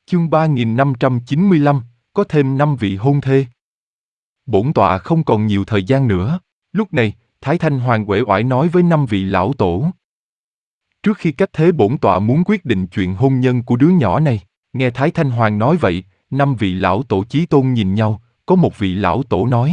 Chương 3595, có thêm 5 vị hôn thê. Bổn tọa không còn nhiều thời gian nữa. Lúc này, Thái Thanh Hoàng uể oải nói với 5 vị lão tổ. Trước khi cách thế bổn tọa muốn quyết định chuyện hôn nhân của đứa nhỏ này. Nghe Thái Thanh Hoàng nói vậy, 5 vị lão tổ chí tôn nhìn nhau, có một vị lão tổ nói.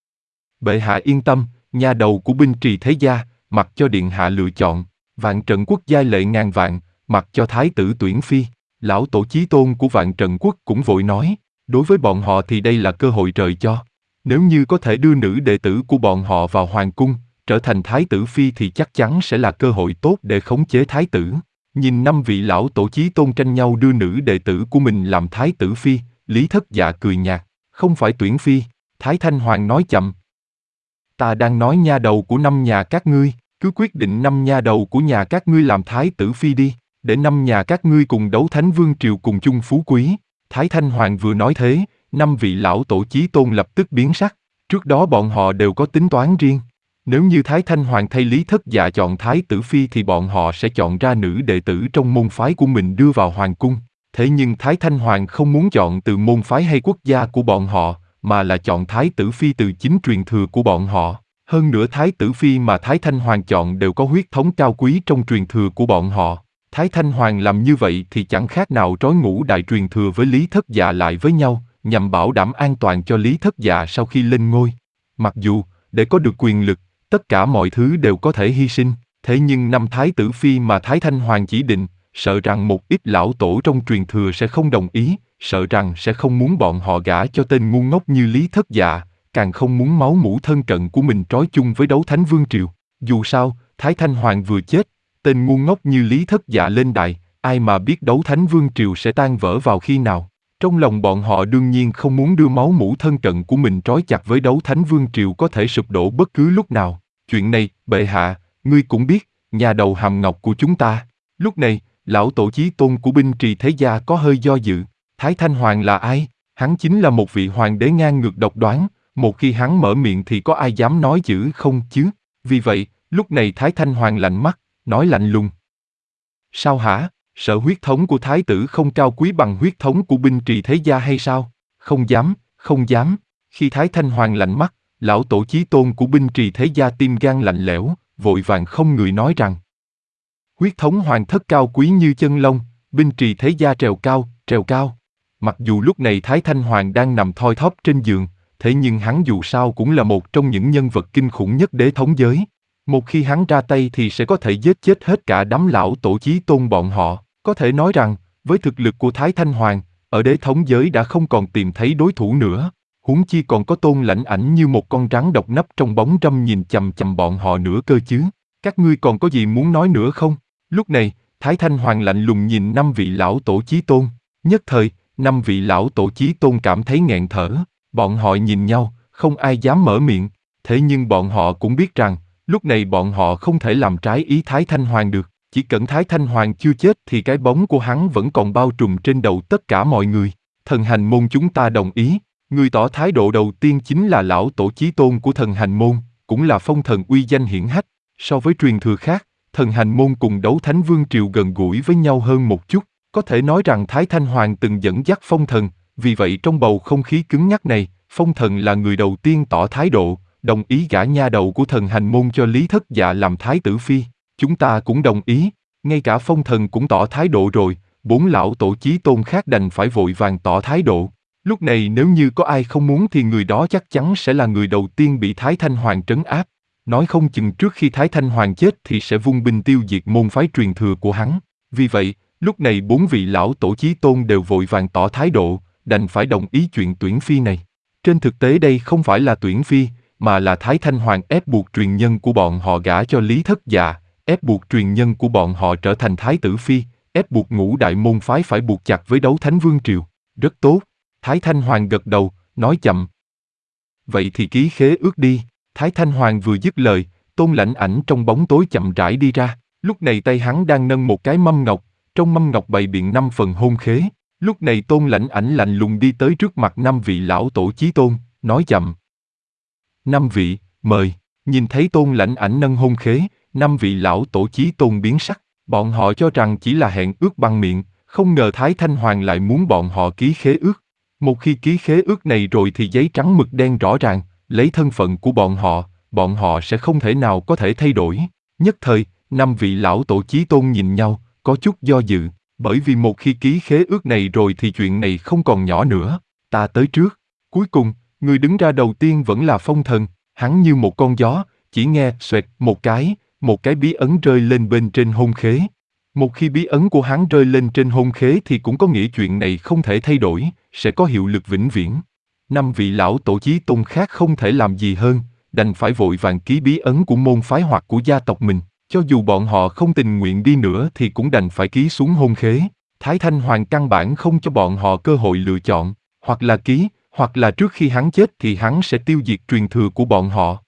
Bệ hạ yên tâm, nhà đầu của binh trì thế gia, mặc cho điện hạ lựa chọn, Vạn Trận Quốc giai lệ ngàn vạn, mặc cho thái tử tuyển phi. Lão tổ chí tôn của Vạn Trận Quốc cũng vội nói, đối với bọn họ thì đây là cơ hội trời cho. Nếu như có thể đưa nữ đệ tử của bọn họ vào hoàng cung, trở thành thái tử phi thì chắc chắn sẽ là cơ hội tốt để khống chế thái tử. Nhìn 5 vị lão tổ chí tôn tranh nhau đưa nữ đệ tử của mình làm thái tử phi, Lý Thất Dạ cười nhạt, không phải tuyển phi. Thái Thanh Hoàng nói chậm. Ta đang nói nha đầu của 5 nhà các ngươi, cứ quyết định 5 nha đầu của nhà các ngươi làm thái tử phi đi, để 5 nhà các ngươi cùng đấu Thánh Vương Triều cùng chung phú quý. Thái Thanh Hoàng vừa nói thế, 5 vị lão tổ chí tôn lập tức biến sắc, trước đó bọn họ đều có tính toán riêng. Nếu như Thái Thanh Hoàng thay Lý Thất Dạ chọn thái tử phi thì bọn họ sẽ chọn ra nữ đệ tử trong môn phái của mình đưa vào hoàng cung. Thế nhưng Thái Thanh Hoàng không muốn chọn từ môn phái hay quốc gia của bọn họ, mà là chọn thái tử phi từ chính truyền thừa của bọn họ. Hơn nữa thái tử phi mà Thái Thanh Hoàng chọn đều có huyết thống cao quý trong truyền thừa của bọn họ. Thái Thanh Hoàng làm như vậy thì chẳng khác nào trói ngũ đại truyền thừa với Lý Thất Dạ lại với nhau, nhằm bảo đảm an toàn cho Lý Thất Dạ sau khi lên ngôi. Mặc dù, để có được quyền lực, tất cả mọi thứ đều có thể hy sinh, thế nhưng 5 thái tử phi mà Thái Thanh Hoàng chỉ định, sợ rằng một ít lão tổ trong truyền thừa sẽ không đồng ý, sợ rằng sẽ không muốn bọn họ gả cho tên ngu ngốc như Lý Thất Dạ, càng không muốn máu mủ thân cận của mình trói chung với đấu Thánh Vương Triều. Dù sao, Thái Thanh Hoàng vừa chết, tên ngu ngốc như Lý Thất Dạ lên đài, ai mà biết đấu Thánh Vương Triều sẽ tan vỡ vào khi nào. Trong lòng bọn họ đương nhiên không muốn đưa máu mủ thân cận của mình trói chặt với đấu Thánh Vương Triều có thể sụp đổ bất cứ lúc nào. Chuyện này, bệ hạ, ngươi cũng biết, nhà đầu hàm ngọc của chúng ta. Lúc này, lão tổ chí tôn của binh trì thế gia có hơi do dự. Thái Thanh Hoàng là ai? Hắn chính là một vị hoàng đế ngang ngược độc đoán, một khi hắn mở miệng thì có ai dám nói dữ không chứ? Vì vậy, lúc này Thái Thanh Hoàng lạnh mắt, nói lạnh lùng. Sao hả? Sợ huyết thống của thái tử không cao quý bằng huyết thống của binh trì thế gia hay sao? Không dám, không dám. Khi Thái Thanh Hoàng lạnh mắt, lão tổ chí tôn của binh trì thế gia tim gan lạnh lẽo, vội vàng không người nói rằng. Huyết thống hoàng thất cao quý như chân lông, binh trì thế gia trèo cao, trèo cao. Mặc dù lúc này Thái Thanh Hoàng đang nằm thoi thóp trên giường, thế nhưng hắn dù sao cũng là một trong những nhân vật kinh khủng nhất đế thống giới. Một khi hắn ra tay thì sẽ có thể giết chết hết cả đám lão tổ chí tôn bọn họ. Có thể nói rằng, với thực lực của Thái Thanh Hoàng, ở đế thống giới đã không còn tìm thấy đối thủ nữa. Huống chi còn có Tôn Lãnh Ảnh như một con rắn độc nấp trong bóng râm nhìn chằm chằm bọn họ nữa cơ chứ. Các ngươi còn có gì muốn nói nữa không? Lúc này, Thái Thanh Hoàng lạnh lùng nhìn 5 vị lão tổ chí tôn. Nhất thời, 5 vị lão tổ chí tôn cảm thấy nghẹn thở. Bọn họ nhìn nhau, không ai dám mở miệng. Thế nhưng bọn họ cũng biết rằng, lúc này bọn họ không thể làm trái ý Thái Thanh Hoàng được. Chỉ cần Thái Thanh Hoàng chưa chết thì cái bóng của hắn vẫn còn bao trùm trên đầu tất cả mọi người. Thần Hành Môn chúng ta đồng ý. Người tỏ thái độ đầu tiên chính là lão tổ chí tôn của Thần Hành Môn, cũng là phong thần uy danh hiển hách. So với truyền thừa khác, Thần Hành Môn cùng đấu Thánh Vương Triều gần gũi với nhau hơn một chút. Có thể nói rằng Thái Thanh Hoàng từng dẫn dắt phong thần, vì vậy trong bầu không khí cứng nhắc này, phong thần là người đầu tiên tỏ thái độ, đồng ý gả nha đầu của Thần Hành Môn cho Lý Thất Dạ làm thái tử phi. Chúng ta cũng đồng ý, ngay cả phong thần cũng tỏ thái độ rồi, 4 lão tổ chí tôn khác đành phải vội vàng tỏ thái độ. Lúc này nếu như có ai không muốn thì người đó chắc chắn sẽ là người đầu tiên bị Thái Thanh Hoàng trấn áp. Nói không chừng trước khi Thái Thanh Hoàng chết thì sẽ vung binh tiêu diệt môn phái truyền thừa của hắn. Vì vậy, lúc này 4 vị lão tổ chí tôn đều vội vàng tỏ thái độ, đành phải đồng ý chuyện tuyển phi này. Trên thực tế đây không phải là tuyển phi, mà là Thái Thanh Hoàng ép buộc truyền nhân của bọn họ gả cho Lý Thất Dạ, ép buộc truyền nhân của bọn họ trở thành thái tử phi, ép buộc ngũ đại môn phái phải buộc chặt với đấu Thánh Vương Triều. Rất tốt. Thái Thanh Hoàng gật đầu, nói chậm. Vậy thì ký khế ước đi. Thái Thanh Hoàng vừa dứt lời, Tôn Lãnh Ảnh trong bóng tối chậm rãi đi ra. Lúc này tay hắn đang nâng một cái mâm ngọc, trong mâm ngọc bày biện 5 phần hôn khế. Lúc này Tôn Lãnh Ảnh lạnh lùng đi tới trước mặt 5 vị lão tổ chí tôn, nói chậm. 5 vị, mời. Nhìn thấy Tôn Lãnh Ảnh nâng hôn khế, 5 vị lão tổ chí tôn biến sắc. Bọn họ cho rằng chỉ là hẹn ước bằng miệng, Không ngờ Thái Thanh Hoàng lại muốn bọn họ ký khế ước. Một khi ký khế ước này rồi thì giấy trắng mực đen rõ ràng, lấy thân phận của bọn họ sẽ không thể nào có thể thay đổi. Nhất thời, năm vị lão tổ chí tôn nhìn nhau, có chút do dự, bởi vì một khi ký khế ước này rồi thì chuyện này không còn nhỏ nữa. Ta tới trước. Cuối cùng, người đứng ra đầu tiên vẫn là Phong Thần, hắn như một con gió, chỉ nghe xoẹt một cái bí ấn rơi lên bên trên hôn khế. Một khi bí ấn của hắn rơi lên trên hôn khế thì cũng có nghĩa chuyện này không thể thay đổi, sẽ có hiệu lực vĩnh viễn. Năm vị lão tổ chí tôn khác không thể làm gì hơn, đành phải vội vàng ký bí ấn của môn phái hoặc của gia tộc mình, cho dù bọn họ không tình nguyện đi nữa thì cũng đành phải ký xuống hôn khế. Thái Thanh Hoàng căn bản không cho bọn họ cơ hội lựa chọn, hoặc là ký, hoặc là trước khi hắn chết thì hắn sẽ tiêu diệt truyền thừa của bọn họ.